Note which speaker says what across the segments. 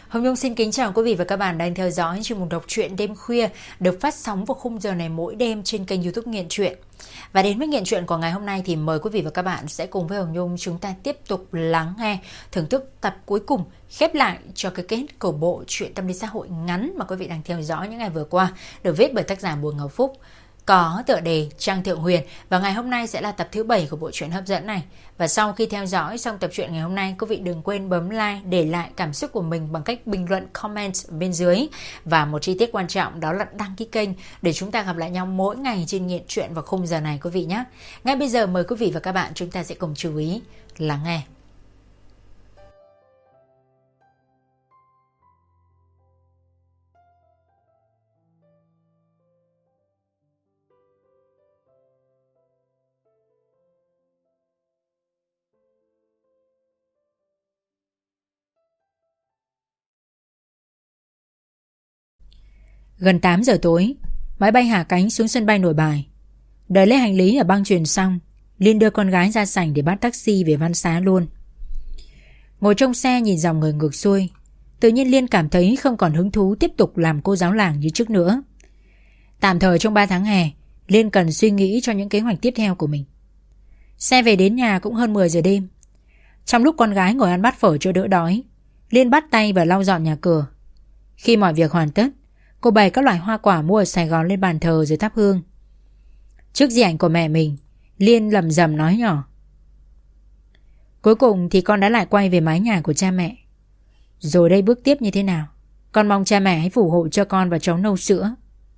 Speaker 1: Hồng Nhung xin kính chào quý vị và các bạn đang theo dõi chuyên mục đọc truyện đêm khuya được phát sóng vào khung giờ này mỗi đêm trên kênh YouTube Nghiện Truyện. Và đến với Nghiện Truyện của ngày hôm nay thì mời quý vị và các bạn sẽ cùng với Hồng Nhung chúng ta tiếp tục lắng nghe, thưởng thức tập cuối cùng khép lại cho cái kết của bộ truyện tâm lý xã hội ngắn mà quý vị đang theo dõi những ngày vừa qua, được viết bởi tác giả Bùi Ngọc Phúc, có tựa đề Trang Thượng Huyền, và ngày hôm nay sẽ là tập thứ 7 của bộ truyện hấp dẫn này. Và sau khi theo dõi xong tập truyện ngày hôm nay, quý vị đừng quên bấm like, để lại cảm xúc của mình bằng cách bình luận comment bên dưới, và một chi tiết quan trọng đó là đăng ký kênh để chúng ta gặp lại nhau mỗi ngày trên Nghiện Truyện vào khung giờ này quý vị nhé. Ngay bây giờ mời quý vị và các bạn chúng ta sẽ cùng chú ý lắng nghe. Gần 8 giờ tối, máy bay hạ cánh xuống sân bay Nội Bài. Đợi lấy hành lý ở băng chuyền xong, Liên đưa con gái ra sảnh để bắt taxi về Văn Xá luôn. Ngồi trong xe nhìn dòng người ngược xuôi, tự nhiên Liên cảm thấy không còn hứng thú tiếp tục làm cô giáo làng như trước nữa. Tạm thời trong 3 tháng hè, Liên cần suy nghĩ cho những kế hoạch tiếp theo của mình. Xe về đến nhà cũng hơn 10 giờ đêm. Trong lúc con gái ngồi ăn bát phở cho đỡ đói, Liên bắt tay vào lau dọn nhà cửa. Khi mọi việc hoàn tất, cô bày các loại hoa quả mua ở Sài Gòn lên bàn thờ rồi thắp hương. Trước di ảnh của mẹ mình, Liên lầm rầm nói nhỏ: "Cuối cùng thì con đã lại quay về mái nhà của cha mẹ. Rồi đây bước tiếp như thế nào? Con mong cha mẹ hãy phù hộ cho con và cháu nâu sữa."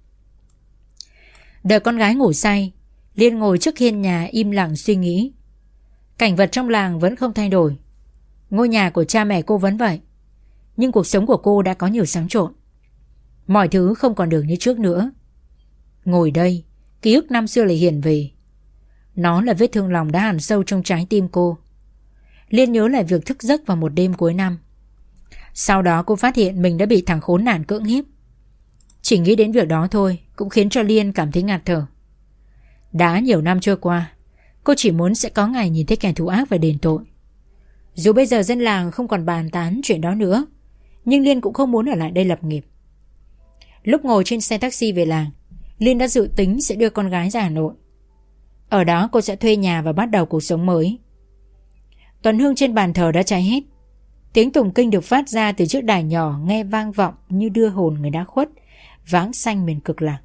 Speaker 1: Đợi con gái ngủ say, Liên ngồi trước hiên nhà im lặng suy nghĩ. Cảnh vật trong làng vẫn không thay đổi. Ngôi nhà của cha mẹ cô vẫn vậy. Nhưng cuộc sống của cô đã có nhiều xáo trộn. Mọi thứ không còn được như trước nữa. Ngồi đây, ký ức năm xưa lại hiện về. Nó là vết thương lòng đã hằn sâu trong trái tim cô. Liên nhớ lại việc thức giấc vào một đêm cuối năm. Sau đó cô phát hiện mình đã bị thằng khốn nạn cưỡng hiếp. Chỉ nghĩ đến việc đó thôi cũng khiến cho Liên cảm thấy ngạt thở. Đã nhiều năm trôi qua, cô chỉ muốn sẽ có ngày nhìn thấy kẻ thù ác và đền tội. Dù bây giờ dân làng không còn bàn tán chuyện đó nữa, nhưng Liên cũng không muốn ở lại đây lập nghiệp. Lúc ngồi trên xe taxi về làng, Liên đã dự tính sẽ đưa con gái ra Hà Nội. Ở đó cô sẽ thuê nhà và bắt đầu cuộc sống mới. Tuần hương trên bàn thờ đã cháy hết. Tiếng tụng kinh được phát ra từ chiếc đài nhỏ nghe vang vọng như đưa hồn người đã khuất vãng sanh miền cực lạc.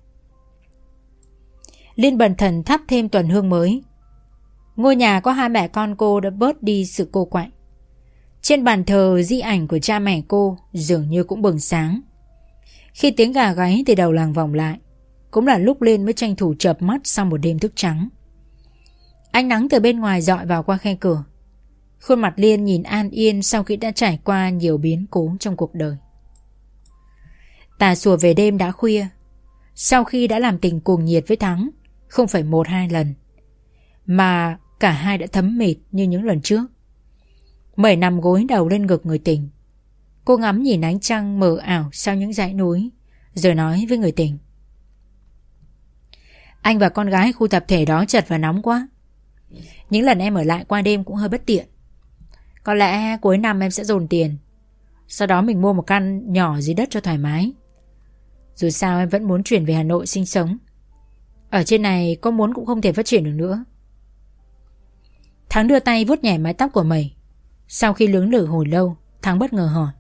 Speaker 1: Liên bần thần thắp thêm tuần hương mới. Ngôi nhà có hai mẹ con cô đã bớt đi sự cô quạnh. Trên bàn thờ di ảnh của cha mẹ cô dường như cũng bừng sáng. Khi tiếng gà gáy từ đầu làng vọng lại, cũng là lúc Liên mới tranh thủ chợp mắt sau một đêm thức trắng. Ánh nắng từ bên ngoài dọi vào qua khe cửa. Khuôn mặt Liên nhìn an yên sau khi đã trải qua nhiều biến cố trong cuộc đời. Tà sủa về đêm đã khuya. Sau khi đã làm tình cuồng nhiệt với Thắng, không phải 1-2 lần, mà cả hai đã thấm mệt như những lần trước. Mẩy nằm gối đầu lên ngực người tình. Cô ngắm nhìn ánh trăng mờ ảo sau những dãy núi, rồi nói với người tình: "Anh và con gái khu tập thể đó chật và nóng quá. Những lần em ở lại qua đêm cũng hơi bất tiện. Có lẽ cuối năm em sẽ dồn tiền, sau đó mình mua một căn nhỏ dưới đất cho thoải mái. Dù sao em vẫn muốn chuyển về Hà Nội sinh sống. Ở trên này có muốn cũng không thể phát triển được nữa." Thắng đưa tay vuốt nhẹ mái tóc của Mẩy. Sau khi lưỡng lự hồi lâu, Thắng bất ngờ hỏi: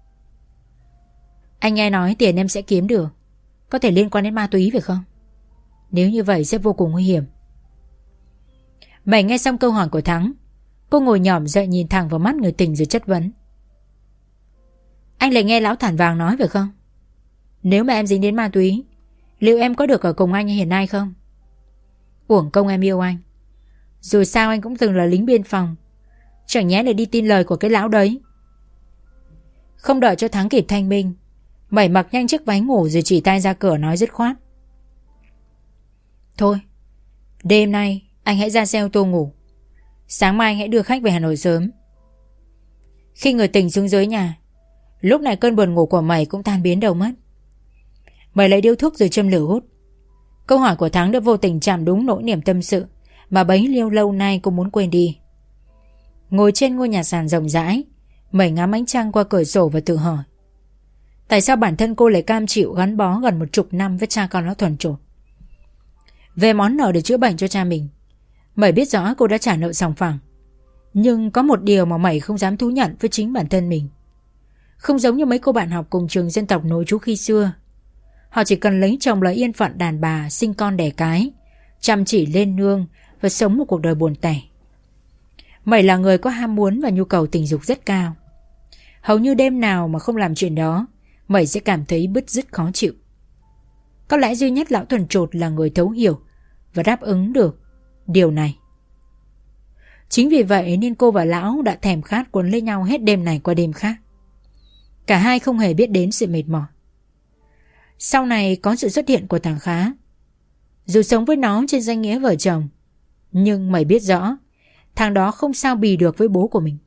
Speaker 1: "Anh nghe nói tiền em sẽ kiếm được có thể liên quan đến ma túy phải không? Nếu như vậy sẽ vô cùng nguy hiểm." Mẩy nghe xong câu hỏi của Thắng, cô ngồi nhỏm dậy nhìn thẳng vào mắt người tình rồi chất vấn: "Anh lại nghe lão thản vàng nói phải không? Nếu mà em dính đến ma túy, liệu em có được ở cùng anh như hiện nay không? Uổng công em yêu anh. Dù sao anh cũng từng là lính biên phòng, chẳng nhẽ lại đi tin lời của cái lão đấy." Không đợi cho Thắng kịp thanh minh, Mẩy mặc nhanh chiếc váy ngủ rồi chỉ tay ra cửa nói dứt khoát: "Thôi, đêm nay anh hãy ra xe ô tô ngủ. Sáng mai anh hãy đưa khách về Hà Nội sớm." Khi người tình xuống dưới nhà, lúc này cơn buồn ngủ của Mẩy cũng tan biến đâu mất. Mẩy lấy điếu thuốc rồi châm lửa hút. Câu hỏi của Thắng đã vô tình chạm đúng nỗi niềm tâm sự mà bấy nhiêu lâu nay cô muốn quên đi. Ngồi trên ngôi nhà sàn rộng rãi, Mẩy ngắm ánh trăng qua cửa sổ và tự hỏi: Tại sao bản thân cô lại cam chịu gắn bó gần 10 năm với cha con lão thuần chột? Về món nợ để chữa bệnh cho cha mình, Mẩy biết rõ cô đã trả nợ sòng phẳng. Nhưng có một điều mà Mẩy không dám thú nhận với chính bản thân mình. Không giống như mấy cô bạn học cùng trường dân tộc nối chú khi xưa. Họ chỉ cần lấy chồng là yên phận đàn bà, sinh con đẻ cái, chăm chỉ lên nương và sống một cuộc đời buồn tẻ. Mẩy là người có ham muốn và nhu cầu tình dục rất cao. Hầu như đêm nào mà không làm chuyện đó, Mẩy sẽ cảm thấy bứt rứt khó chịu. Có lẽ duy nhất lão thuần chột là người thấu hiểu và đáp ứng được điều này. Chính vì vậy nên cô và lão đã thèm khát quấn lấy nhau hết đêm này qua đêm khác. Cả hai không hề biết đến sự mệt mỏi. Sau này có sự xuất hiện của thằng Khá. Dù sống với nó trên danh nghĩa vợ chồng, nhưng Mẩy biết rõ thằng đó không sao bì được với bố của mình.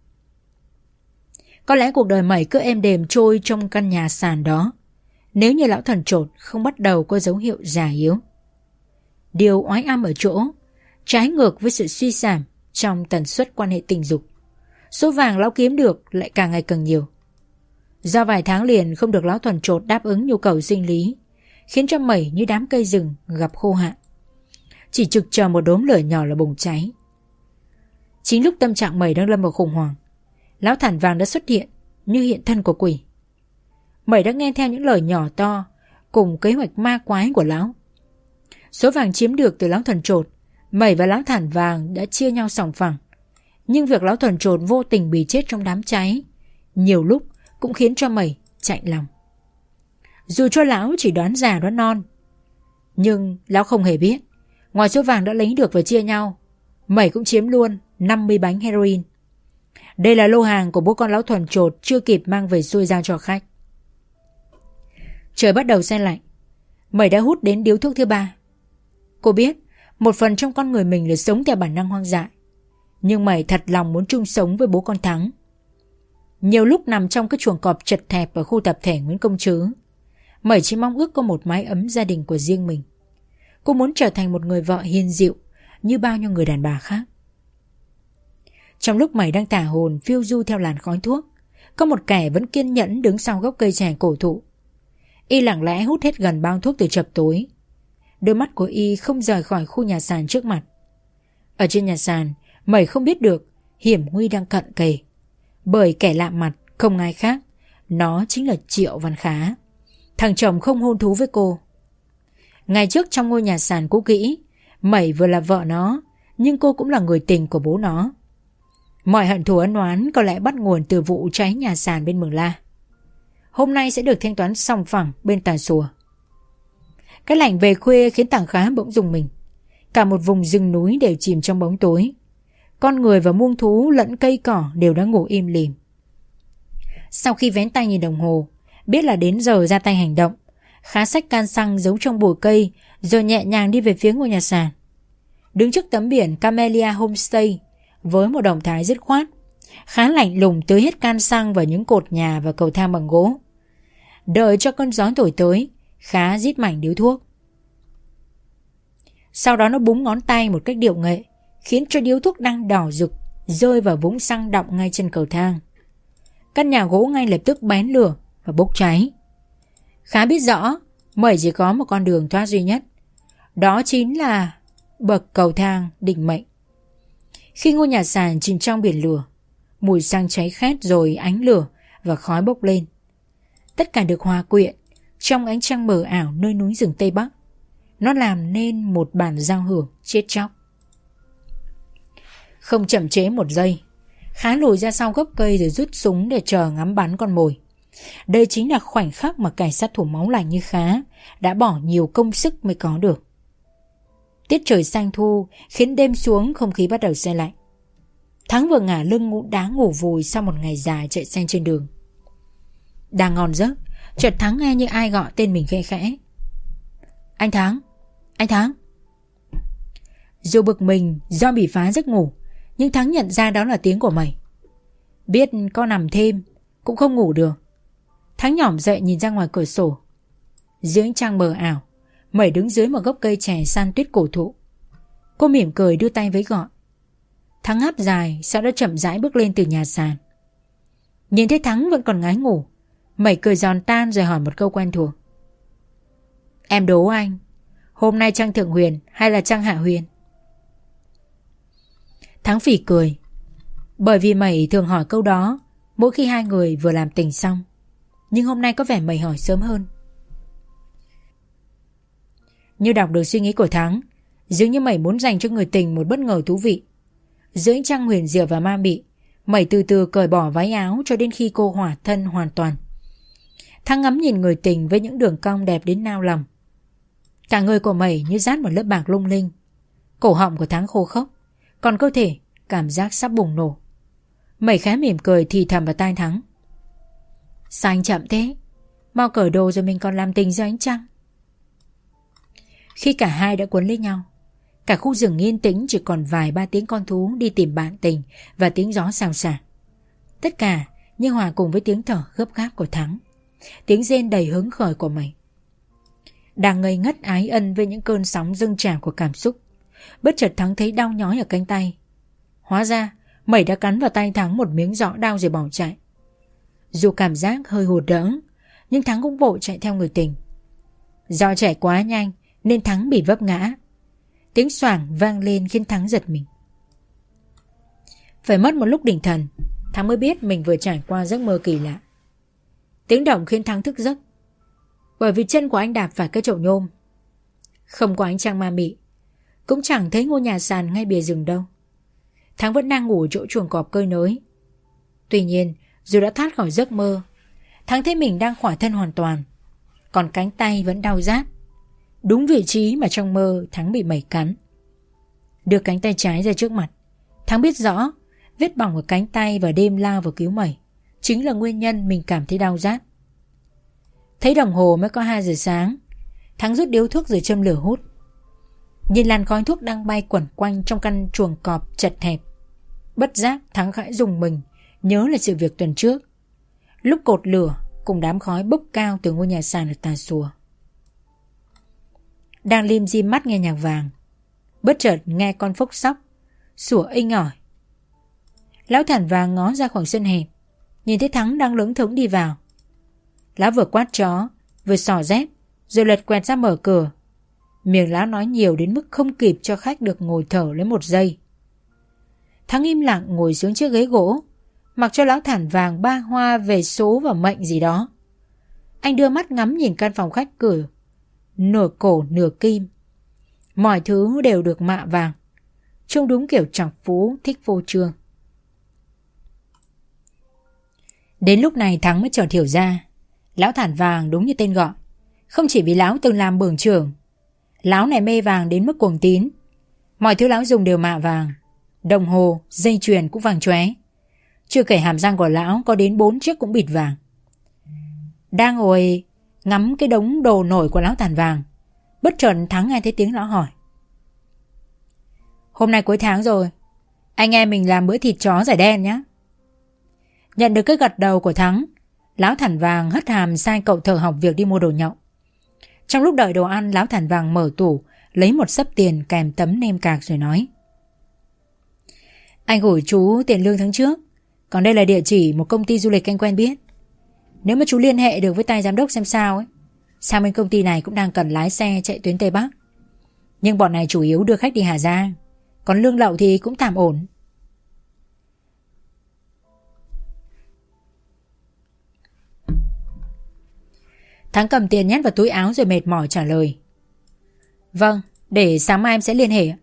Speaker 1: Có lẽ cuộc đời Mẩy cứ êm đềm trôi trong căn nhà sàn đó nếu như lão thần chột không bắt đầu có dấu hiệu già yếu. Điều oái am ở chỗ, trái ngược với sự suy giảm trong tần suất quan hệ tình dục, số vàng lão kiếm được lại càng ngày càng nhiều. Do vài tháng liền không được lão thuần chột đáp ứng nhu cầu sinh lý, khiến cho Mẩy như đám cây rừng gặp khô hạn, chỉ trực chờ một đốm lửa nhỏ là bùng cháy. Chính lúc tâm trạng Mẩy đang lâm vào khủng hoảng, lão thản vàng đã xuất hiện như hiện thân của quỷ. Mẩy đã nghe theo những lời nhỏ to cùng kế hoạch ma quái của lão. Số vàng chiếm được từ lão thuần chột, Mẩy và lão thản vàng đã chia nhau sòng phẳng. Nhưng việc lão thuần chột vô tình bị chết trong đám cháy nhiều lúc cũng khiến cho Mẩy chạnh lòng. Dù cho lão chỉ đoán già đoán non, nhưng lão không hề biết ngoài số vàng đã lấy được và chia nhau, Mẩy cũng chiếm luôn 50 bánh heroin. Đây là lô hàng của bố con lão thuần chột chưa kịp mang về xuôi giao cho khách. Trời bắt đầu se lạnh, Mẩy đã hút đến điếu thuốc thứ 3. Cô biết một phần trong con người mình là sống theo bản năng hoang dại, nhưng Mẩy thật lòng muốn chung sống với bố con Thắng. Nhiều lúc nằm trong cái chuồng cọp chật hẹp ở khu tập thể Nguyễn Công Trứ, Mẩy chỉ mong ước có một mái ấm gia đình của riêng mình. Cô muốn trở thành một người vợ hiền dịu như bao nhiêu người đàn bà khác. Trong lúc Mẩy đang tả hồn phiêu du theo làn khói thuốc, có một kẻ vẫn kiên nhẫn đứng sau gốc cây chè cổ thụ. Y lặng lẽ hút hết gần bao thuốc từ chập tối. Đôi mắt của Y không rời khỏi khu nhà sàn trước mặt. Ở trên nhà sàn, Mẩy không biết được hiểm nguy đang cận kề, bởi kẻ lạ mặt không ai khác, nó chính là Triệu Văn Khá, thằng chồng không hôn thú với cô. Ngày trước trong ngôi nhà sàn cũ kỹ, Mẩy vừa là vợ nó, nhưng cô cũng là người tình của bố nó. Mọi hận thù ân oán có lẽ bắt nguồn từ vụ cháy nhà sàn bên Mường La. Hôm nay sẽ được thanh toán sòng phẳng bên Tà Xùa. Cái lạnh về khuya khiến thằng Khá bỗng rùng mình. Cả một vùng rừng núi đều chìm trong bóng tối. Con người và muông thú lẫn cây cỏ đều đã ngủ im lìm. Sau khi vén tay nhìn đồng hồ, biết là đến giờ ra tay hành động, Khá xách can xăng giấu trong bụi cây, rồi nhẹ nhàng đi về phía ngôi nhà sàn. Đứng trước tấm biển Camellia Homestay với một động thái dứt khoát, Khá lạnh lùng tưới hết can xăng vào những cột nhà và cầu thang bằng gỗ. Đợi cho cơn gió thổi tới, Khá rít mảnh điếu thuốc. Sau đó nó búng ngón tay một cách điệu nghệ, khiến cho điếu thuốc đang đỏ rực rơi vào vũng xăng đọng ngay trên cầu thang. Căn nhà gỗ ngay lập tức bén lửa và bốc cháy. Khá biết rõ Mẩy chỉ có một con đường thoát duy nhất, đó chính là bậc cầu thang định mệnh. Khi ngôi nhà sàn chìm trong biển lửa, mùi xăng cháy khét rồi ánh lửa và khói bốc lên. Tất cả được hòa quyện trong ánh trăng mờ ảo nơi núi rừng Tây Bắc. Nó làm nên một bản giao hưởng chết chóc. Không chậm trễ một giây, Khá lùi ra sau gốc cây rồi rút súng để chờ ngắm bắn con mồi. Đây chính là khoảnh khắc mà kẻ sát thủ máu lạnh như Khá đã bỏ nhiều công sức mới có được. Tiết trời xanh thu khiến đêm xuống không khí bắt đầu se lạnh. Thắng vừa ngả lưng đá ngủ vùi sau một ngày dài chạy xanh trên đường. Đang ngon giấc, chợt Thắng nghe như ai gọi tên mình khẽ khẽ. Anh Thắng, anh Thắng. Dù bực mình do bị phá giấc ngủ, nhưng Thắng nhận ra đó là tiếng của Mẩy. Biết có nằm thêm cũng không ngủ được, Thắng nhỏm dậy nhìn ra ngoài cửa sổ. Dưới ánh trăng mờ ảo, Mẩy đứng dưới một gốc cây chè san tuyết cổ thụ. Cô mỉm cười đưa tay với gọi. Thắng háp dài, sau đó chậm rãi bước lên từ nhà sàn. Nhìn thấy Thắng vẫn còn ngái ngủ, Mẩy cười giòn tan rồi hỏi một câu quen thuộc. Em đố anh, hôm nay trăng thượng huyền hay là trăng hạ huyền? Thắng phì cười, bởi vì Mẩy thường hỏi câu đó mỗi khi hai người vừa làm tình xong. Nhưng hôm nay có vẻ Mẩy hỏi sớm hơn. Như đọc được suy nghĩ của Thắng, dường như Mẩy muốn dành cho người tình một bất ngờ thú vị. Giữa trăng huyền diệu và ma mị, Mẩy từ từ cởi bỏ váy áo cho đến khi cô hỏa thân hoàn toàn. Thắng ngắm nhìn người tình với những đường cong đẹp đến nao lòng. Cả người của Mẩy như dát một lớp bạc lung linh. Cổ họng của Thắng khô khốc, còn cơ thể cảm giác sắp bùng nổ. Mẩy khá mỉm cười thì thầm vào tai Thắng. Sao anh chậm thế? Mau cởi đồ rồi mình còn làm tình với ánh trăng. Khi cả hai đã quấn lấy nhau, cả khu rừng yên tĩnh chỉ còn vài ba tiếng con thú đi tìm bạn tình và tiếng gió xào xạc. Tất cả như hòa cùng với tiếng thở gấp gáp của Thắng, tiếng rên đầy hứng khởi của Mẩy. Đang ngây ngất ái ân với những cơn sóng dâng trào của cảm xúc, bất chợt Thắng thấy đau nhói ở cánh tay. Hóa ra Mẩy đã cắn vào tay Thắng một miếng giõ đau rồi bỏ chạy. Dù cảm giác hơi hụt hẫng, nhưng Thắng cũng vội chạy theo người tình. Do chạy quá nhanh nên Thắng bị vấp ngã. Tiếng xoảng vang lên khiến Thắng giật mình. Phải mất một lúc định thần, Thắng mới biết mình vừa trải qua giấc mơ kỳ lạ. Tiếng động khiến Thắng thức giấc, bởi vì chân của anh đạp phải cái chậu nhôm. Không có ánh trăng ma mị, cũng chẳng thấy ngôi nhà sàn ngay bìa rừng đâu. Thắng vẫn đang ngủ chỗ chuồng cọp cơi nới. Tuy nhiên, dù đã thoát khỏi giấc mơ, Thắng thấy mình đang khỏa thân hoàn toàn, còn cánh tay vẫn đau rát, đúng vị trí mà trong mơ Thắng bị Mẩy cắn. Đưa cánh tay trái ra trước mặt, Thắng biết rõ vết bỏng ở cánh tay và đêm lao vào cứu Mẩy chính là nguyên nhân mình cảm thấy đau rát. Thấy đồng hồ mới có 2 giờ sáng, Thắng rút điếu thuốc rồi châm lửa hút. Nhìn làn khói thuốc đang bay quẩn quanh trong căn chuồng cọp chật hẹp, bất giác Thắng khẽ rùng mình, nhớ lại sự việc tuần trước, lúc cột lửa cùng đám khói bốc cao từ ngôi nhà sàn ở Tà Xùa. Đang lim dim mắt nghe nhạc vàng, bất chợt nghe con phốc sóc sủa inh ỏi. Lão Thản Vàng ngó ra khỏi sân hẹp, nhìn thấy Thắng đang lững thững đi vào. Lão vừa quát chó, vừa xỏ dép, rồi lật quẹt ra mở cửa. Miệng lão nói nhiều đến mức không kịp cho khách được ngồi thở lấy một giây. Thắng im lặng ngồi xuống chiếc ghế gỗ, mặc cho lão Thản Vàng ba hoa về số và mệnh gì đó. Anh đưa mắt ngắm nhìn căn phòng khách cửa, nửa cổ nửa kim. Mọi thứ đều được mạ vàng, trông đúng kiểu trọc phú thích phô trương. Đến lúc này Thắng mới chợt hiểu ra, lão Thản Vàng đúng như tên gọi. Không chỉ vì lão từng làm bưởng trưởng, lão này mê vàng đến mức cuồng tín. Mọi thứ lão dùng đều mạ vàng, đồng hồ, dây chuyền cũng vàng chóe. Chưa kể hàm răng của lão có đến 4 chiếc cũng bịt vàng. Đang ngồi ngắm cái đống đồ nổi của lão Thản Vàng, bất chợt Thắng nghe thấy tiếng lão hỏi. Hôm nay cuối tháng rồi, anh em mình làm bữa thịt chó giải đen nhé. Nhận được cái gật đầu của Thắng, lão Thản Vàng hất hàm sai cậu thợ học việc đi mua đồ nhậu. Trong lúc đợi đồ ăn, lão Thản Vàng mở tủ, lấy một xấp tiền kèm tấm nêm cạc rồi nói. Anh gửi chú tiền lương tháng trước, còn đây là địa chỉ một công ty du lịch anh quen biết. Nếu mà chú liên hệ được với tay giám đốc xem sao ấy, sang bên công ty này cũng đang cần lái xe chạy tuyến Tây Bắc. Nhưng bọn này chủ yếu đưa khách đi Hà Giang, còn lương lậu thì cũng tạm ổn. Thắng cầm tiền nhét vào túi áo rồi mệt mỏi trả lời. Vâng, để sáng mai em sẽ liên hệ.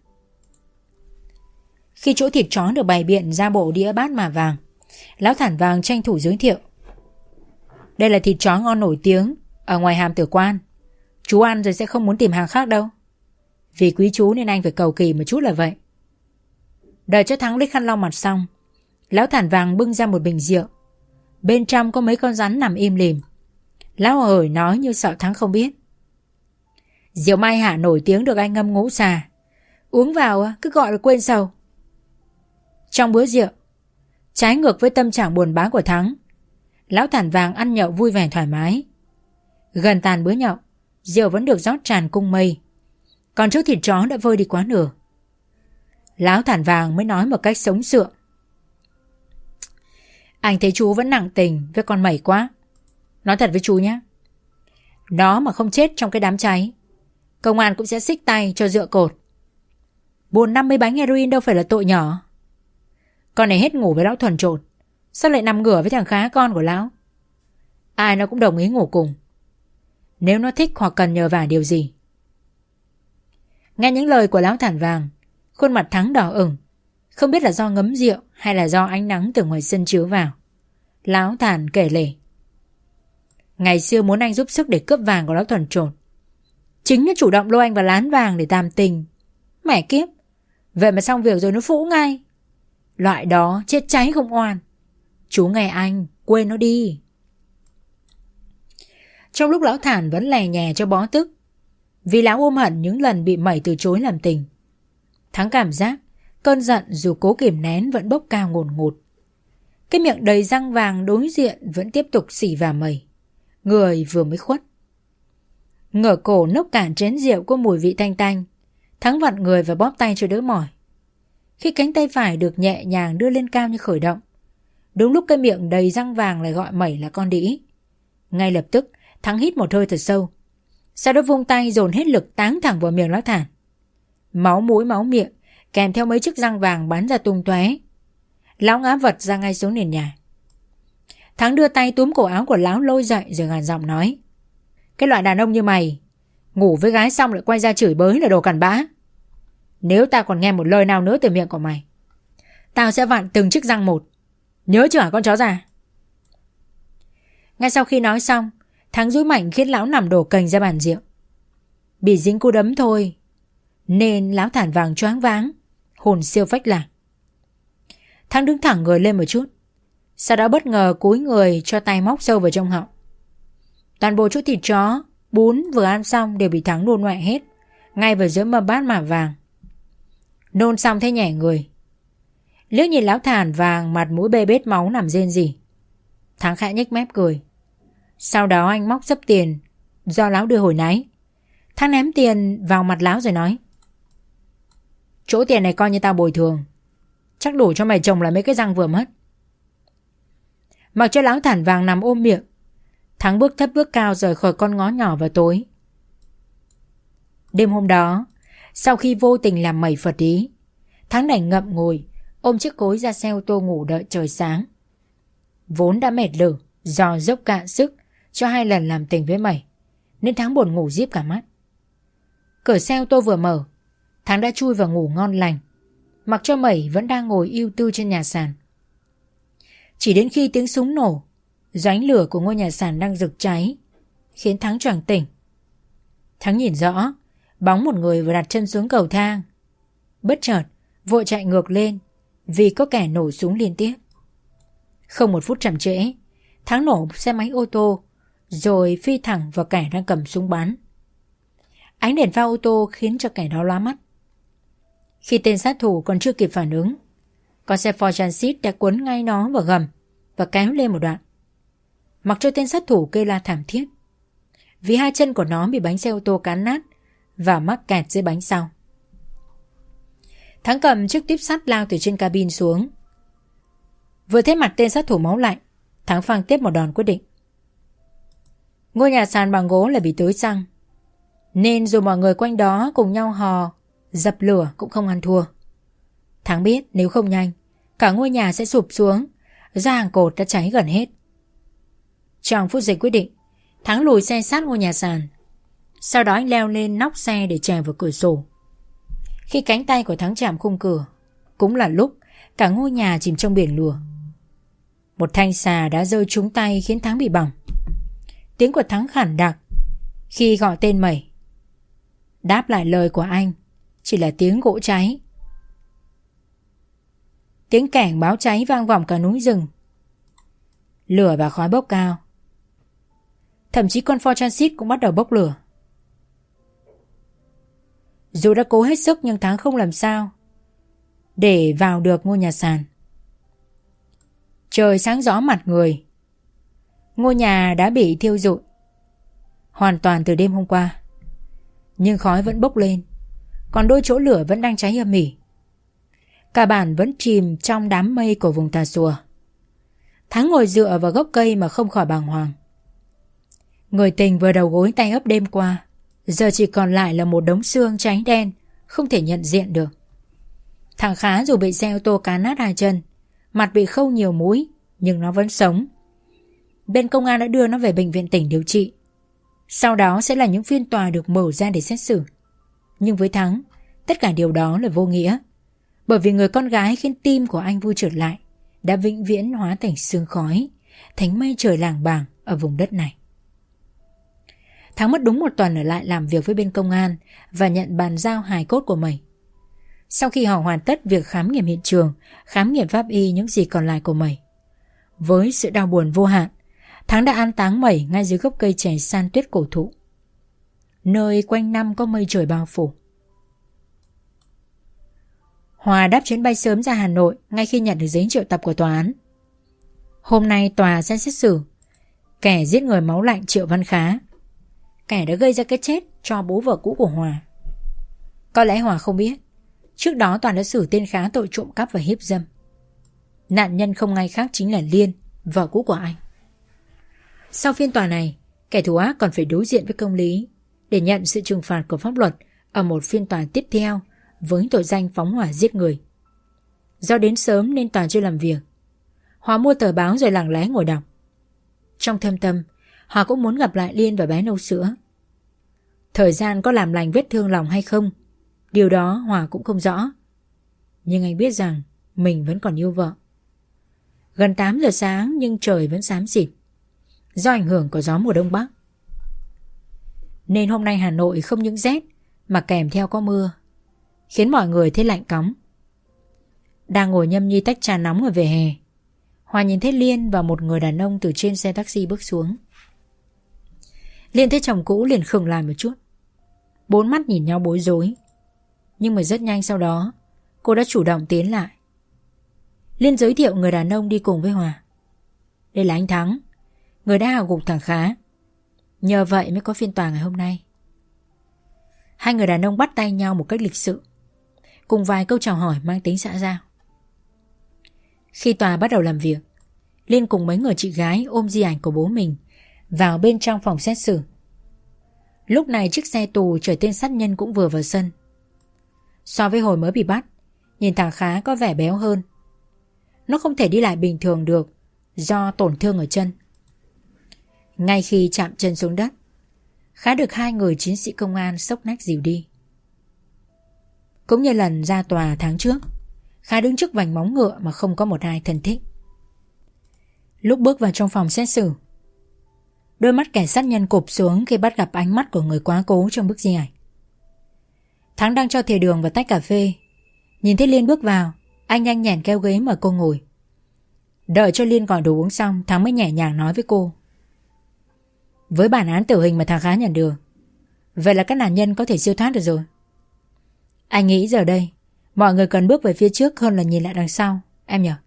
Speaker 1: Khi chỗ thịt chó được bày biện ra bộ đĩa bát mạ vàng, lão Thản Vàng tranh thủ giới thiệu. Đây là thịt chó ngon nổi tiếng ở ngoài Hàm Tử Quan. Chú ăn rồi sẽ không muốn tìm hàng khác đâu. Vì quý chú nên anh phải cầu kỳ một chút là vậy. Đợi cho Thắng lấy khăn lau mặt xong, lão Thản Vàng bưng ra một bình rượu. Bên trong có mấy con rắn nằm im lìm. Lão hởi nói như sợ Thắng không biết. Rượu Mai Hạ nổi tiếng được anh ngâm ngũ xà, uống vào cứ gọi là quên sầu. Trong bữa rượu, trái ngược với tâm trạng buồn bã của Thắng, lão Thản Vàng ăn nhậu vui vẻ thoải mái. Gần tàn bữa nhậu, rượu vẫn được rót tràn cung mây, còn chỗ thịt chó đã vơi đi quá nửa. Lão Thản Vàng mới nói một cách sống sượng. Anh thấy chú vẫn nặng tình với con Mẩy quá. Nói thật với chú nhé, nó mà không chết trong cái đám cháy, công an cũng sẽ xích tay cho dựa cột. Buôn 50 bánh heroin đâu phải là tội nhỏ. Con này hết ngủ với lão thuần trột, sao lại nằm ngửa với thằng Khá con của lão? Ai nó cũng đồng ý ngủ cùng, nếu nó thích hoặc cần nhờ vả điều gì. Nghe những lời của lão Thản Vàng, khuôn mặt Thắng đỏ ửng, không biết là do ngấm rượu hay là do ánh nắng từ ngoài sân chiếu vào. Lão Thản kể lể. Ngày xưa muốn anh giúp sức để cướp vàng của lão thuần trột, chính nó chủ động lôi anh vào lán vàng để tàm tình. Mẹ kiếp, vậy mà xong việc rồi nó phũ ngay. Loại đó chết cháy không oan. Chú nghe anh, quên nó đi. Trong lúc lão Thản vẫn lè nhè cho bó tức, vì lão ôm hận những lần bị Mẩy từ chối làm tình, Thắng cảm giác cơn giận dù cố kìm nén vẫn bốc cao ngùn ngụt. Cái miệng đầy răng vàng đối diện vẫn tiếp tục xỉ vào Mẩy, người vừa mới khuất. Ngửa cổ nốc cạn chén rượu có mùi vị tanh tanh, Thắng vặn người và bóp tay cho đỡ mỏi. Khi cánh tay phải được nhẹ nhàng đưa lên cao như khởi động, đúng lúc cái miệng đầy răng vàng lại gọi Mẩy là con đĩ. Ngay lập tức Thắng hít một hơi thật sâu, sau đó vung tay dồn hết lực táng thẳng vào miệng lão Thản. Máu mũi máu miệng kèm theo mấy chiếc răng vàng bắn ra tung tóe. Lão ngã vật ra ngay xuống nền nhà. Thắng đưa tay túm cổ áo của lão lôi dậy rồi gằn giọng nói: Cái loại đàn ông như mày, ngủ với gái xong lại quay ra chửi bới là đồ cặn bã. Nếu tao còn nghe một lời nào nữa từ miệng của mày, tao sẽ vặn từng chiếc răng một. Nhớ chưa hả con chó già? Ngay sau khi nói xong, Thắng dúi mạnh khiến lão nằm đổ cành ra bàn rượu. Bị dính cú đấm thôi nên lão Thản Vàng choáng váng, hồn siêu phách lạc. Thắng đứng thẳng người lên một chút, sau đó bất ngờ cúi người cho tay móc sâu vào trong họng. Toàn bộ chút thịt chó, bún vừa ăn xong đều bị Thắng nôn ngoẹ hết, ngay vào giữa mâm bát mạ vàng. Nôn xong thấy nhẹ người, liếc nhìn lão Thản Vàng mặt mũi bê bết máu nằm rên rỉ. Thắng khẽ nhếch mép cười. Sau đó anh móc xấp tiền do lão đưa hồi nãy. Thắng ném tiền vào mặt lão rồi nói: Chỗ tiền này coi như tao bồi thường, chắc đủ cho mày trồng lại mấy cái răng vừa mất. Mặc cho lão Thản Vàng nằm ôm miệng, Thắng bước thấp bước cao rời khỏi con ngõ nhỏ vào tối. Đêm hôm đó, sau khi vô tình làm Mẩy phật ý, Thắng đành ngậm ngùi ôm chiếc cối ra xe ô tô ngủ đợi trời sáng. Vốn đã mệt lử do dốc cạn sức cho 2 lần làm tình với Mẩy, nên Thắng buồn ngủ díp cả mắt. Cửa xe ô tô vừa mở, Thắng đã chui vào ngủ ngon lành, mặc cho Mẩy vẫn đang ngồi ưu tư trên nhà sàn. Chỉ đến khi tiếng súng nổ do ánh lửa của ngôi nhà sàn đang rực cháy khiến Thắng choàng tỉnh. Thắng nhìn rõ bóng một người vừa đặt chân xuống cầu thang, bất chợt vội chạy ngược lên vì có kẻ nổ súng liên tiếp. Không một phút chậm trễ, Thắng nổ xe máy ô tô rồi phi thẳng vào kẻ đang cầm súng bắn. Ánh đèn pha ô tô khiến cho kẻ đó lóa mắt. Khi tên sát thủ còn chưa kịp phản ứng, con xe Ford Transit đã cuốn ngay nó vào gầm và kéo lên một đoạn. Mặc cho tên sát thủ kêu la thảm thiết vì 2 chân của nó bị bánh xe ô tô cán nát và mắc kẹt dưới bánh sau. Thắng cầm chiếc tuyếp sắt lao từ trên cabin xuống. Vừa thấy mặt tên sát thủ máu lạnh, Thắng phang tiếp một đòn quyết định. Ngôi nhà sàn bằng gỗ là bị tưới xăng, nên dù mọi người quanh đó cùng nhau hò dập lửa cũng không ăn thua. Thắng biết nếu không nhanh, cả ngôi nhà sẽ sụp xuống do hàng cột đã cháy gần hết. Trong phút giây quyết định, Thắng lùi xe sát ngôi nhà sàn. Sau đó anh leo lên nóc xe để trèo vào cửa sổ. Khi cánh tay của Thắng chạm khung cửa, cũng là lúc cả ngôi nhà chìm trong biển lửa. Một thanh xà đã rơi trúng tay khiến Thắng bị bỏng. Tiếng của Thắng khản đặc khi gọi tên Mẩy. Đáp lại lời của anh chỉ là tiếng gỗ cháy. Tiếng kẻng báo cháy vang vọng cả núi rừng. Lửa và khói bốc cao. Thậm chí con Ford Transit cũng bắt đầu bốc lửa. Dù đã cố hết sức nhưng Thắng không làm sao để vào được ngôi nhà sàn. Trời sáng rõ mặt người. Ngôi nhà đã bị thiêu rụi hoàn toàn từ đêm hôm qua, nhưng khói vẫn bốc lên, còn đôi chỗ lửa vẫn đang cháy âm ỉ. Cả bản vẫn chìm trong đám mây của vùng Tà Xùa. Thắng ngồi dựa vào gốc cây mà không khỏi bàng hoàng. Người tình vừa đầu gối tay ấp đêm qua, giờ chỉ còn lại là một đống xương cháy đen, không thể nhận diện được. Thằng Khá dù bị xe ô tô cán nát hai chân, mặt bị khâu nhiều mũi, nhưng nó vẫn sống. Bên công an đã đưa nó về bệnh viện tỉnh điều trị. Sau đó sẽ là những phiên tòa được mở ra để xét xử. Nhưng với Thắng, tất cả điều đó là vô nghĩa, bởi vì người con gái khiến tim của anh vui trở lại đã vĩnh viễn hóa thành sương khói, thành mây trời làng bàng ở vùng đất này. Thắng mất đúng một tuần ở lại làm việc với bên công an và nhận bàn giao hài cốt của Mẩy. Sau khi họ hoàn tất việc khám nghiệm hiện trường, khám nghiệm pháp y những gì còn lại của Mẩy, với sự đau buồn vô hạn, Thắng đã an táng Mẩy ngay dưới gốc cây chè san tuyết cổ thụ, nơi quanh năm có mây trời bao phủ. Hòa đáp chuyến bay sớm ra Hà Nội ngay khi nhận được giấy triệu tập của tòa án. Hôm nay tòa sẽ xét xử kẻ giết người máu lạnh Triệu Văn Khá, kẻ đã gây ra cái chết cho bố vợ cũ của Hòa. Có lẽ Hòa không biết, trước đó tòa đã xử tên Khá tội trộm cắp và hiếp dâm. Nạn nhân không ai khác chính là Liên, vợ cũ của anh. Sau phiên tòa này, kẻ thù ác còn phải đối diện với công lý để nhận sự trừng phạt của pháp luật ở một phiên tòa tiếp theo với tội danh phóng hỏa giết người. Do đến sớm nên tòa chưa làm việc, Hòa mua tờ báo rồi lặng lẽ ngồi đọc. Trong thâm tâm, Hòa cũng muốn gặp lại Liên và bé nâu sữa. Thời gian có làm lành vết thương lòng hay không, điều đó Hòa cũng không rõ. Nhưng anh biết rằng mình vẫn còn yêu vợ. Gần 8 giờ sáng nhưng trời vẫn xám xịt, do ảnh hưởng của gió mùa đông bắc. Nên hôm nay Hà Nội không những rét mà kèm theo có mưa, khiến mọi người thấy lạnh cóng. Đang ngồi nhâm nhi tách trà nóng ở vỉa hè, Hòa nhìn thấy Liên và một người đàn ông từ trên xe taxi bước xuống. Liên thấy chồng cũ liền khựng lại một chút, bốn mắt nhìn nhau bối rối. Nhưng mà rất nhanh sau đó, cô đã chủ động tiến lại. Liên giới thiệu người đàn ông đi cùng với Hòa. Đây là anh Thắng, người đã hào gục thằng Khá. Nhờ vậy mới có phiên tòa ngày hôm nay. Hai người đàn ông bắt tay nhau một cách lịch sự, cùng vài câu chào hỏi mang tính xã giao. Khi tòa bắt đầu làm việc, Liên cùng mấy người chị gái ôm di ảnh của bố mình vào bên trong phòng xét xử. Lúc này chiếc xe tù chở tên sát nhân cũng vừa vào sân. So với hồi mới bị bắt, nhìn thằng Khá có vẻ béo hơn. Nó không thể đi lại bình thường được do tổn thương ở chân. Ngay khi chạm chân xuống đất, Khá được hai người chiến sĩ công an xốc nách dìu đi. Cũng như lần ra tòa tháng trước, Khá đứng trước vành móng ngựa mà không có một ai thân thích. Lúc bước vào trong phòng xét xử, đôi mắt kẻ sát nhân cụp xuống khi bắt gặp ánh mắt của người quá cố trong bức di ảnh. Thắng đang cho thìa đường và tách cà phê. Nhìn thấy Liên bước vào, anh nhanh nhẹn kéo ghế mời cô ngồi. Đợi cho Liên gọi đồ uống xong, Thắng mới nhẹ nhàng nói với cô. Với bản án tử hình mà thằng Khá nhận được, vậy là các nạn nhân có thể siêu thoát được rồi. Anh nghĩ giờ đây mọi người cần bước về phía trước hơn là nhìn lại đằng sau, em nhỉ?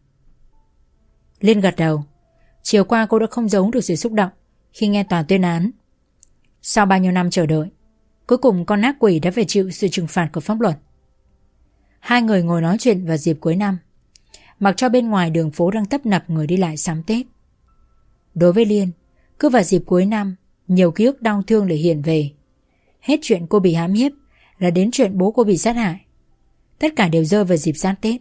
Speaker 1: Liên gật đầu. Chiều qua cô đã không giấu được sự xúc động khi nghe tòa tuyên án. Sau bao nhiêu năm chờ đợi, cuối cùng con ác quỷ đã phải chịu sự trừng phạt của pháp luật. Hai người ngồi nói chuyện vào dịp cuối năm, mặc cho bên ngoài đường phố đang tấp nập người đi lại sắm Tết. Đối với Liên, cứ vào dịp cuối năm, nhiều ký ức đau thương lại hiện về. Hết chuyện cô bị hãm hiếp là đến chuyện bố cô bị sát hại. Tất cả đều rơi vào dịp giáp Tết.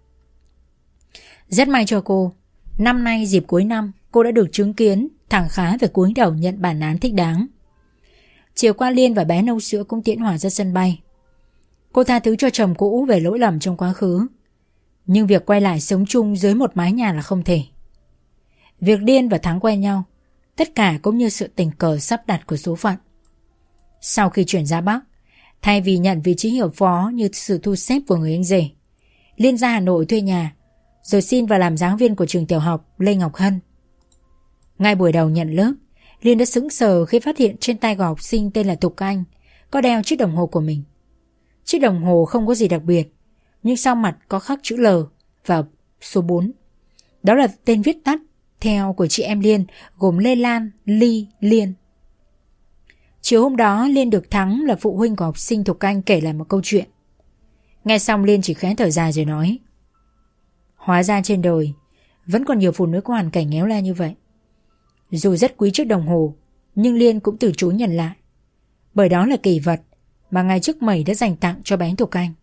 Speaker 1: Rất may cho cô, năm nay dịp cuối năm cô đã được chứng kiến thằng Khá phải cúi đầu nhận bản án thích đáng. Chiều qua Liên và bé nâu sữa cũng tiễn Hòa ra sân bay. Cô tha thứ cho chồng cũ về lỗi lầm trong quá khứ, nhưng việc quay lại sống chung dưới một mái nhà là không thể. Việc Liên và Thắng quen nhau, tất cả cũng như sự tình cờ sắp đặt của số phận. Sau khi chuyển ra Bắc, thay vì nhận vị trí hiệu phó như sự thu xếp của người anh rể, Liên ra Hà Nội thuê nhà, rồi xin vào làm giáo viên của trường tiểu học Lê Ngọc Hân. Ngay buổi đầu nhận lớp, Liên đã sững sờ khi phát hiện trên tay của học sinh tên là Thục Anh có đeo chiếc đồng hồ của mình. Chiếc đồng hồ không có gì đặc biệt, nhưng sau mặt có khắc chữ L và số 4. Đó là tên viết tắt theo của chị em Liên gồm Lê Lan, Ly, Liên. Chiều hôm đó Liên được Thắng là phụ huynh của học sinh Thục Anh kể lại một câu chuyện. Nghe xong Liên chỉ khẽ thở dài rồi nói: Hóa ra trên đời vẫn còn nhiều phụ nữ có hoàn cảnh éo le như vậy. Dù rất quý chiếc đồng hồ, Nhưng Liên cũng từ chối nhận lại, bởi đó là kỷ vật mà ngày trước Mẩy đã dành tặng cho bé Thục Anh.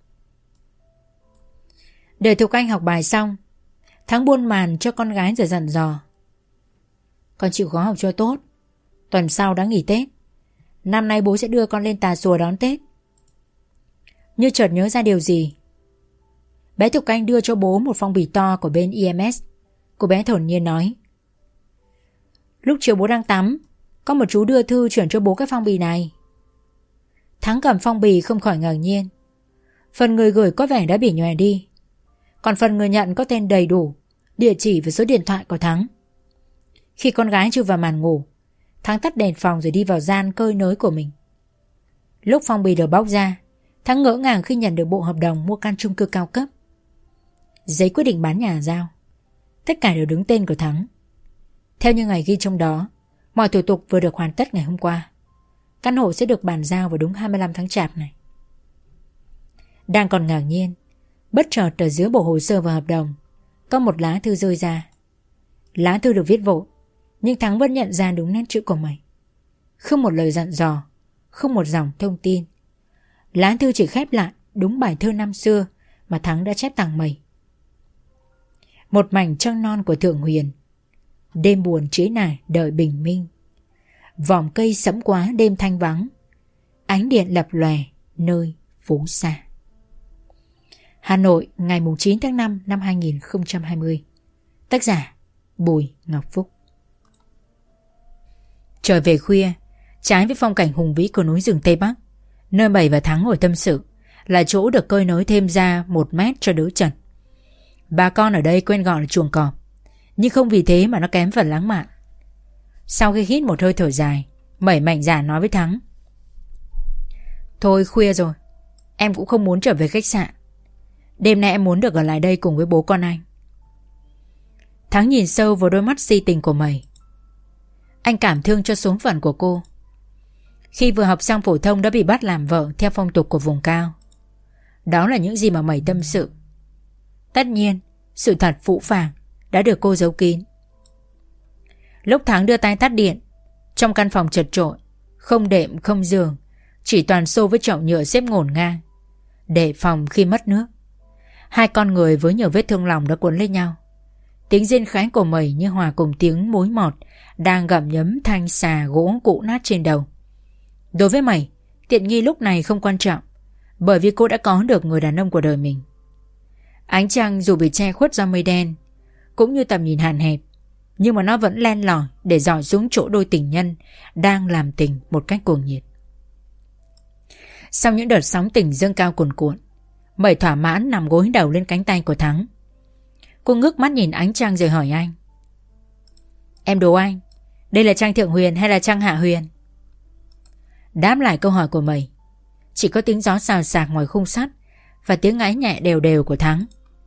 Speaker 1: Đợi Thục Anh học bài xong, Thắng buôn màn cho con gái rồi dặn dò: con chịu khó học cho tốt, tuần sau đã nghỉ Tết, năm nay bố sẽ đưa con lên Tà Xùa đón Tết. Như chợt nhớ ra điều gì, bé Thục Anh đưa cho bố một phong bì to của bên EMS. Cô bé thản nhiên nói: lúc chiều bố đang tắm, có một chú đưa thư chuyển cho bố cái phong bì này. Thắng cầm phong bì không khỏi ngạc nhiên. Phần người gửi có vẻ đã bị nhòe đi, còn phần người nhận có tên đầy đủ, địa chỉ và số điện thoại của Thắng. Khi con gái chưa vào màn ngủ, Thắng tắt đèn phòng rồi đi vào gian cơi nới của mình. Lúc phong bì được bóc ra, Thắng ngỡ ngàng khi nhận được bộ hợp đồng mua căn chung cư cao cấp, giấy quyết định bán nhà giao. Tất cả đều đứng tên của Thắng. Theo như ngày ghi trong đó, mọi thủ tục vừa được hoàn tất ngày hôm qua. Căn hộ sẽ được bàn giao vào đúng 25 tháng Chạp này. Đang còn ngạc nhiên, bất chợt ở giữa bộ hồ sơ và hợp đồng có một lá thư rơi ra. Lá thư được viết vội, nhưng Thắng vẫn nhận ra đúng nét chữ của Mẩy. Không một lời dặn dò, không một dòng thông tin. Lá thư chỉ khép lại đúng bài thơ năm xưa mà Thắng đã chép tặng Mẩy. Một mảnh trăng non của Thượng Huyền, đêm buồn chế nải đợi bình minh. Vòm cây sẫm quá đêm thanh vắng, ánh điện lập lòe nơi phố xa. Hà Nội, ngày 9 tháng 5 năm 2020. Tác giả Bùi Ngọc Phúc. Trời về khuya, trái với phong cảnh hùng vĩ của núi rừng Tây Bắc, nơi Mẩy và Thắng ngồi tâm sự là chỗ được cơi nới thêm ra 1 mét cho đỡ chật. Bà con ở đây quen gọi là chuồng cọp, nhưng không vì thế mà nó kém phần lãng mạn. Sau khi hít một hơi thở dài, Mẩy mạnh dạn nói với Thắng: thôi khuya rồi, em cũng không muốn trở về khách sạn. Đêm nay em muốn được ở lại đây cùng với bố con anh. Thắng nhìn sâu vào đôi mắt si tình của Mẩy. Anh cảm thương cho số phận của cô. Khi vừa học xong phổ thông đã bị bắt làm vợ theo phong tục của vùng cao. Đó là những gì mà Mẩy tâm sự. Tất nhiên, sự thật phũ phàng đã được cô giấu kín. Lúc Thắng đưa tay tắt điện, trong căn phòng chật chội, không đệm không giường, chỉ toàn xô với chậu nhựa xếp ngổn ngang, để phòng khi mất nước. Hai con người với nhiều vết thương lòng đã cuốn lên nhau. Tiếng rên khẽ của Mẩy như hòa cùng tiếng mối mọt đang gặm nhấm thanh xà gỗ cũ nát trên đầu. Đối với Mẩy, tiện nghi lúc này không quan trọng, bởi vì cô đã có được người đàn ông của đời mình. Ánh trăng dù bị che khuất do mây đen, cũng như tầm nhìn hạn hẹp, nhưng mà nó vẫn len lỏi để dọi xuống chỗ đôi tình nhân đang làm tình một cách cuồng nhiệt. Sau những đợt sóng tình dâng cao cuồn cuộn, Mẩy thỏa mãn nằm gối đầu lên cánh tay của Thắng. Cô ngước mắt nhìn ánh trăng rồi hỏi anh: em đố anh, đây là trăng Thượng Huyền hay là trăng Hạ Huyền? Đáp lại câu hỏi của Mẩy, chỉ có tiếng gió xào xạc ngoài khung sắt và tiếng ngáy nhẹ đều đều của Thắng.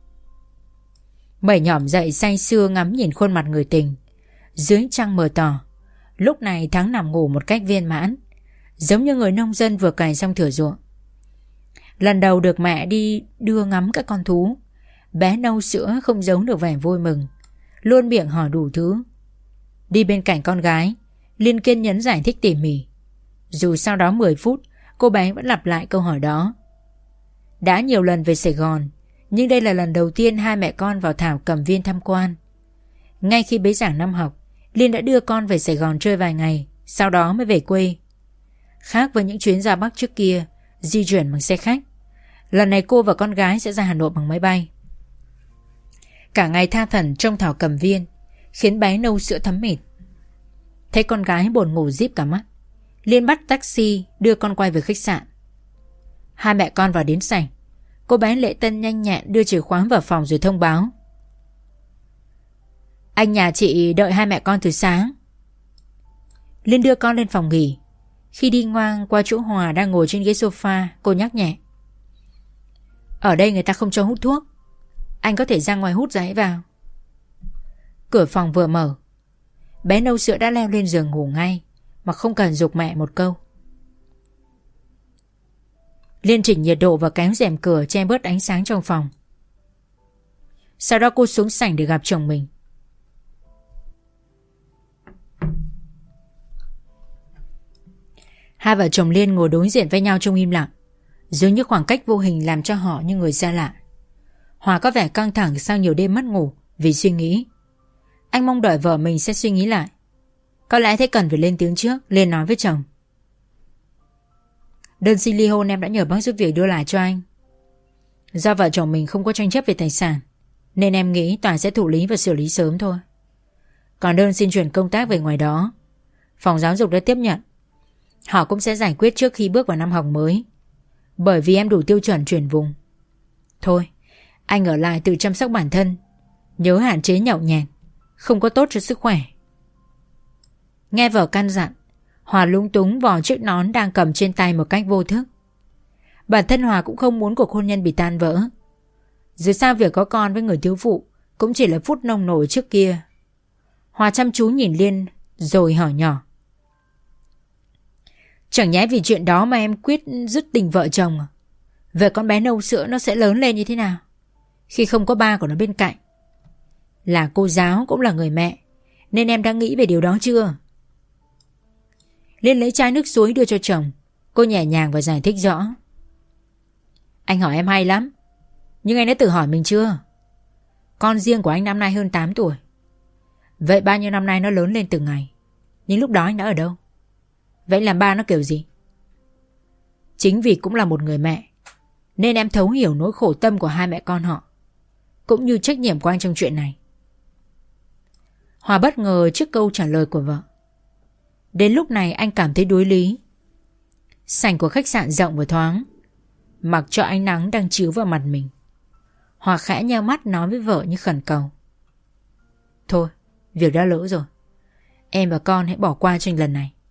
Speaker 1: Mẩy nhỏm dậy say sưa ngắm nhìn khuôn mặt người tình. Dưới trăng mờ tỏ, lúc này Thắng nằm ngủ một cách viên mãn, giống như người nông dân vừa cày xong thửa ruộng. Lần đầu được mẹ đi đưa ngắm các con thú, bé nâu sữa không giấu được vẻ vui mừng, luôn miệng hỏi đủ thứ. Đi bên cạnh con gái, Liên kiên nhẫn giải thích tỉ mỉ. Dù sau đó 10 phút, cô bé vẫn lặp lại câu hỏi đó. Đã nhiều lần về Sài Gòn, nhưng đây là lần đầu tiên hai mẹ con vào Thảo Cầm Viên tham quan. Ngay khi bế giảng năm học, Liên đã đưa con về Sài Gòn chơi vài ngày, sau đó mới về quê. Khác với những chuyến ra Bắc trước kia, di chuyển bằng xe khách, lần này cô và con gái sẽ ra Hà Nội bằng máy bay. Cả ngày tha thẩn trong Thảo Cầm Viên khiến bé nâu sữa thấm mệt. Thấy con gái buồn ngủ díp cả mắt, Liên bắt taxi đưa con quay về khách sạn. Hai mẹ con vào đến sảnh, cô bé lễ tân nhanh nhẹn đưa chìa khóa vào phòng rồi thông báo: anh nhà chị đợi hai mẹ con từ sáng. Liên đưa con lên phòng nghỉ. Khi đi ngang qua chỗ Hòa đang ngồi trên ghế sofa, cô nhắc nhẹ: ở đây người ta không cho hút thuốc, anh có thể ra ngoài hút giấy vào. Cửa phòng vừa mở, bé nâu sữa đã leo lên giường ngủ ngay mà không cần giục mẹ một câu. Liên chỉnh nhiệt độ và kéo rèm cửa che bớt ánh sáng trong phòng. Sau đó cô xuống sảnh để gặp chồng mình. Hai vợ chồng Liên ngồi đối diện với nhau trong im lặng, dường như khoảng cách vô hình làm cho họ như người xa lạ. Hòa có vẻ căng thẳng sau nhiều đêm mất ngủ vì suy nghĩ. Anh mong đợi vợ mình sẽ suy nghĩ lại. Có lẽ thấy cần phải lên tiếng trước. Liên nói với chồng: đơn xin ly hôn em đã nhờ bác giúp việc đưa lại cho anh. Do vợ chồng mình không có tranh chấp về tài sản, nên em nghĩ tòa sẽ thụ lý và xử lý sớm thôi. Còn đơn xin chuyển công tác về ngoài đó, phòng giáo dục đã tiếp nhận. Họ cũng sẽ giải quyết trước khi bước vào năm học mới, bởi vì em đủ tiêu chuẩn chuyển vùng. Thôi, anh ở lại tự chăm sóc bản thân, nhớ hạn chế nhậu nhẹt, không có tốt cho sức khỏe. Nghe vợ căn dặn, Hòa lúng túng vò chiếc nón đang cầm trên tay một cách vô thức. Bản thân Hòa cũng không muốn cuộc hôn nhân bị tan vỡ. Dù sao việc có con với người thiếu phụ cũng chỉ là phút nông nổi trước kia. Hòa chăm chú nhìn Liên rồi hỏi nhỏ: chẳng nhẽ vì chuyện đó mà em quyết dứt tình vợ chồng à? Về con bé nâu sữa nó sẽ lớn lên như thế nào khi không có ba của nó bên cạnh? Là cô giáo cũng là người mẹ, nên em đã nghĩ về điều đó chưa? Liên lấy chai nước suối đưa cho chồng. Cô nhẹ nhàng và giải thích rõ: anh hỏi em hay lắm, nhưng anh đã tự hỏi mình chưa? Con riêng của anh năm nay hơn 8 tuổi. Vậy bao nhiêu năm nay nó lớn lên từng ngày, nhưng lúc đó anh đã ở đâu? Vậy làm ba nó kiểu gì? Chính vì cũng là một người mẹ, nên em thấu hiểu nỗi khổ tâm của hai mẹ con họ, cũng như trách nhiệm của anh trong chuyện này. Hòa bất ngờ trước câu trả lời của vợ. Đến lúc này anh cảm thấy đuối lý. Sảnh của khách sạn rộng và thoáng, mặc cho ánh nắng đang chiếu vào mặt mình. Hòa khẽ nheo mắt nói với vợ như khẩn cầu: thôi, việc đã lỡ rồi, em và con hãy bỏ qua cho lần này.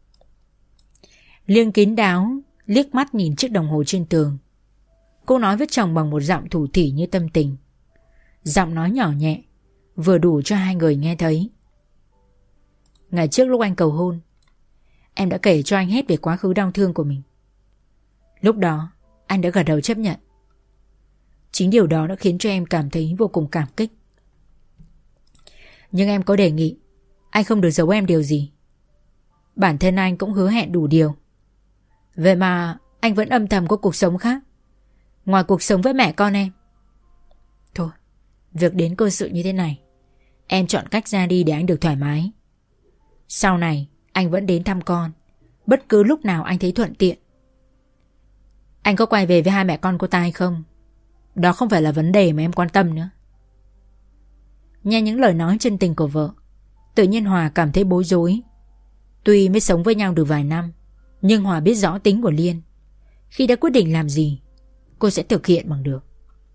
Speaker 1: Liên kín đáo liếc mắt nhìn chiếc đồng hồ trên tường. Cô nói với chồng bằng một giọng thủ thỉ như tâm tình. Giọng nói nhỏ nhẹ, vừa đủ cho hai người nghe thấy. Ngày trước lúc anh cầu hôn, em đã kể cho anh hết về quá khứ đau thương của mình. Lúc đó anh đã gật đầu chấp nhận. Chính điều đó đã khiến cho em cảm thấy vô cùng cảm kích. Nhưng em có đề nghị anh không được giấu em điều gì. Bản thân anh cũng hứa hẹn đủ điều. Vậy mà anh vẫn âm thầm có cuộc sống khác, ngoài cuộc sống với mẹ con em. Thôi, việc đến cơ sự như thế này, em chọn cách ra đi để anh được thoải mái. Sau này anh vẫn đến thăm con bất cứ lúc nào anh thấy thuận tiện. Anh có quay về với hai mẹ con cô ta hay không, đó không phải là vấn đề mà em quan tâm nữa. Nghe những lời nói chân tình của vợ, tự nhiên Hòa cảm thấy bối rối. Tuy mới sống với nhau được vài năm, nhưng Hòa biết rõ tính của Liên. Khi đã quyết định làm gì, cô sẽ thực hiện bằng được.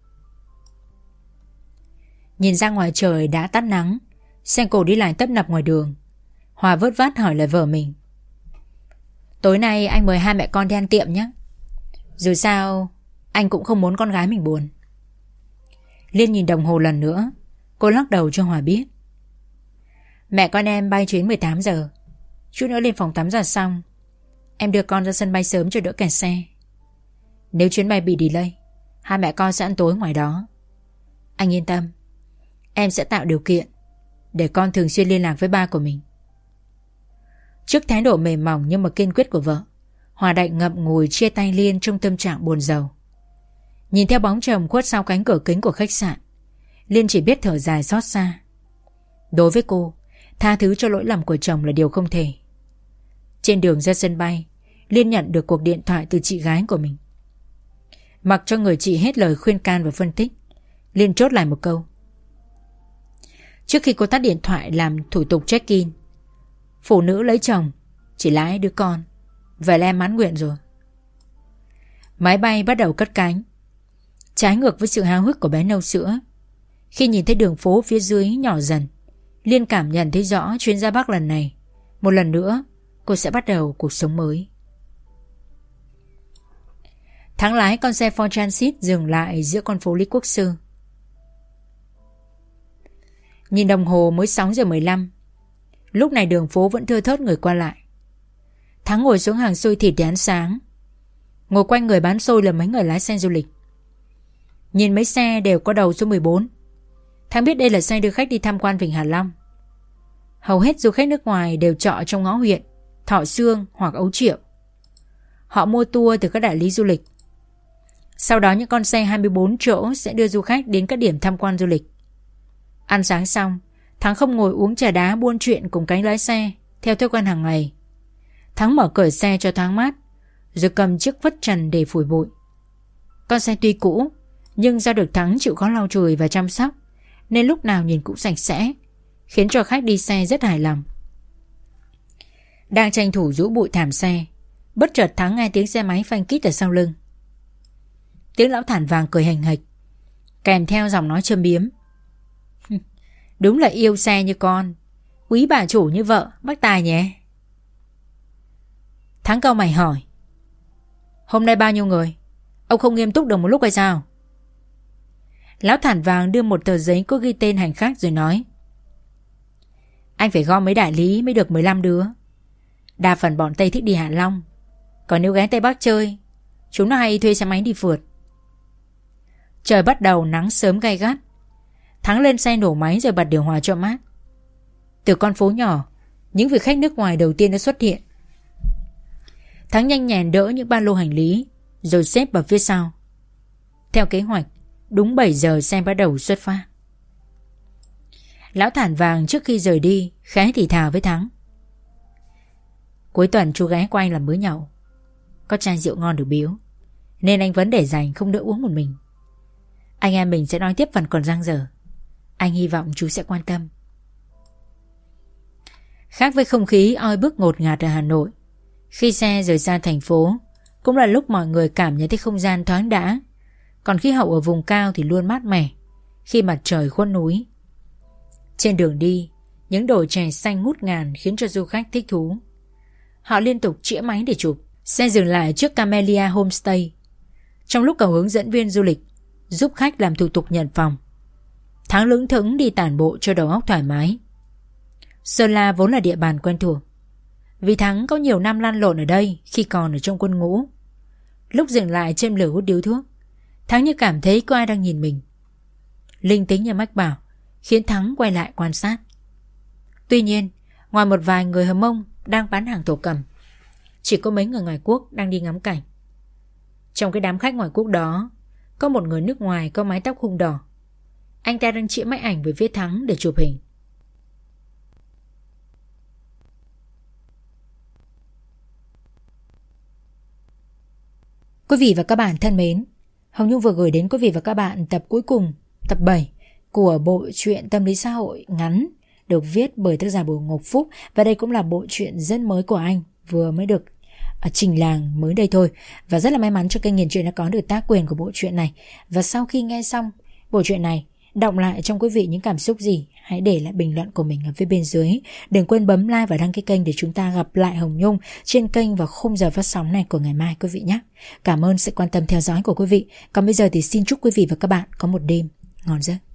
Speaker 1: Nhìn ra ngoài trời đã tắt nắng, xe cộ đi lại tấp nập ngoài đường. Hòa vớt vát hỏi lại vợ mình: tối nay anh mời hai mẹ con đi ăn tiệm nhé. Dù sao anh cũng không muốn con gái mình buồn. Liên nhìn đồng hồ lần nữa. Cô lắc đầu cho Hòa biết: mẹ con em bay chuyến 18 giờ. Chút nữa lên phòng tắm giặt xong, em đưa con ra sân bay sớm cho đỡ kẹt xe. Nếu chuyến bay bị delay, hai mẹ con sẽ ăn tối ngoài đó. Anh yên tâm, em sẽ tạo điều kiện để con thường xuyên liên lạc với ba của mình. Trước thái độ mềm mỏng nhưng mà kiên quyết của vợ, Hòa đành ngậm ngùi chia tay Liên trong tâm trạng buồn rầu. Nhìn theo bóng chồng khuất sau cánh cửa kính của khách sạn, Liên chỉ biết thở dài xót xa. Đối với cô, tha thứ cho lỗi lầm của chồng là điều không thể. Trên đường ra sân bay, Liên nhận được cuộc điện thoại từ chị gái của mình. Mặc cho người chị hết lời khuyên can và phân tích, Liên chốt lại một câu. Trước khi cô tắt điện thoại làm thủ tục check-in, phụ nữ lấy chồng chỉ là ai đứa con. Vậy là em mãn nguyện rồi. Máy bay bắt đầu cất cánh. Trái ngược với sự háo hức của bé nâu sữa, khi nhìn thấy đường phố phía dưới nhỏ dần, Liên cảm nhận thấy rõ chuyến ra Bắc lần này, một lần nữa cô sẽ bắt đầu cuộc sống mới. Thắng lái con xe Ford Transit dừng lại giữa con phố Lý Quốc Sư. Nhìn đồng hồ mới 6 giờ 15. Lúc này đường phố vẫn thưa thớt người qua lại. Thắng ngồi xuống hàng xôi thịt để ăn sáng. Ngồi quanh người bán xôi là mấy người lái xe du lịch. Nhìn mấy xe đều có đầu số 14. Thắng biết đây là xe đưa khách đi tham quan Vịnh Hạ Long. Hầu hết du khách nước ngoài đều trọ trong ngõ huyện Thọ Sương hoặc Ấu Triệu. Họ mua tour từ các đại lý du lịch. Sau đó những con xe 24 chỗ sẽ đưa du khách đến các điểm tham quan du lịch. Ăn sáng xong, Thắng không ngồi uống trà đá buôn chuyện cùng cánh lái xe theo thói quen hàng ngày. Thắng mở cửa xe cho thoáng mát, rồi cầm chiếc vất trần để phủi bụi. Con xe tuy cũ, nhưng do được Thắng chịu khó lau chùi và chăm sóc, nên lúc nào nhìn cũng sạch sẽ, khiến cho khách đi xe rất hài lòng. Đang tranh thủ rũ bụi thảm xe, bất chợt Thắng nghe tiếng xe máy phanh kít ở sau lưng. Tiếng lão thản vàng cười hành hạch, kèm theo giọng nói châm biếm. Đúng là yêu xe như con, quý bà chủ như vợ, bác tài nhé. Thắng cau mày hỏi, hôm nay bao nhiêu người? Ông không nghiêm túc được một lúc hay sao? Lão thản vàng đưa một tờ giấy có ghi tên hành khách rồi nói, anh phải gom mấy đại lý mới được 15 đứa. Đa phần bọn Tây thích đi Hạ Long, còn nếu ghé Tây Bắc chơi, chúng nó hay thuê xe máy đi phượt. Trời bắt đầu nắng sớm gay gắt. Thắng lên xe nổ máy rồi bật điều hòa cho mát. Từ con phố nhỏ, những vị khách nước ngoài đầu tiên đã xuất hiện. Thắng nhanh nhẹn đỡ những ba lô hành lý rồi xếp vào phía sau. Theo kế hoạch, đúng 7 giờ xe bắt đầu xuất phát. Lão thản vàng trước khi rời đi khẽ thì thào với Thắng, cuối tuần chú ghé qua anh làm bữa nhậu, có chai rượu ngon được biếu, nên anh vẫn để dành không đỡ uống một mình. Anh em mình sẽ nói tiếp phần còn dang dở. Anh hy vọng chú sẽ quan tâm. Khác với không khí oi bức ngột ngạt ở Hà Nội, khi xe rời xa thành phố cũng là lúc mọi người cảm nhận thấy không gian thoáng đãng. Còn khí hậu ở vùng cao thì luôn mát mẻ khi mặt trời khuất núi. Trên đường đi, những đồi chè xanh ngút ngàn khiến cho du khách thích thú. Họ liên tục chĩa máy để chụp. Xe dừng lại trước Camellia Homestay. Trong lúc cầu hướng dẫn viên du lịch giúp khách làm thủ tục nhận phòng, Thắng lững thững đi tản bộ cho đầu óc thoải mái. Sơn La vốn là địa bàn quen thuộc, vì Thắng có nhiều năm lăn lộn ở đây khi còn ở trong quân ngũ. Lúc dừng lại châm lửa hút điếu thuốc, Thắng như cảm thấy có ai đang nhìn mình. Linh tính như mách bảo khiến Thắng quay lại quan sát. Tuy nhiên, ngoài một vài người Hờ Mông đang bán hàng thổ cẩm, chỉ có mấy người ngoại quốc đang đi ngắm cảnh. Trong cái đám khách ngoại quốc đó, có một người nước ngoài có mái tóc hung đỏ. Anh ta đang chĩa máy ảnh về phía Thắng để chụp hình. Quý vị và các bạn thân mến, Hồng Nhung vừa gửi đến quý vị và các bạn tập cuối cùng, tập 7 của bộ truyện tâm lý xã hội ngắn được viết bởi tác giả Bùi Ngọc Phúc, và đây cũng là bộ truyện rất mới của anh, vừa mới được trình làng mới đây thôi. Và rất là may mắn cho kênh Nghiền Truyện đã có được tác quyền của bộ truyện này. Và sau khi nghe xong bộ truyện này, đọng lại trong quý vị những cảm xúc gì, hãy để lại bình luận của mình ở phía bên dưới. Đừng quên bấm like và đăng ký kênh để chúng ta gặp lại Hồng Nhung trên kênh vào khung giờ phát sóng này của ngày mai quý vị nhé. Cảm ơn sự quan tâm theo dõi của quý vị. Còn bây giờ thì xin chúc quý vị và các bạn có một đêm ngon giấc.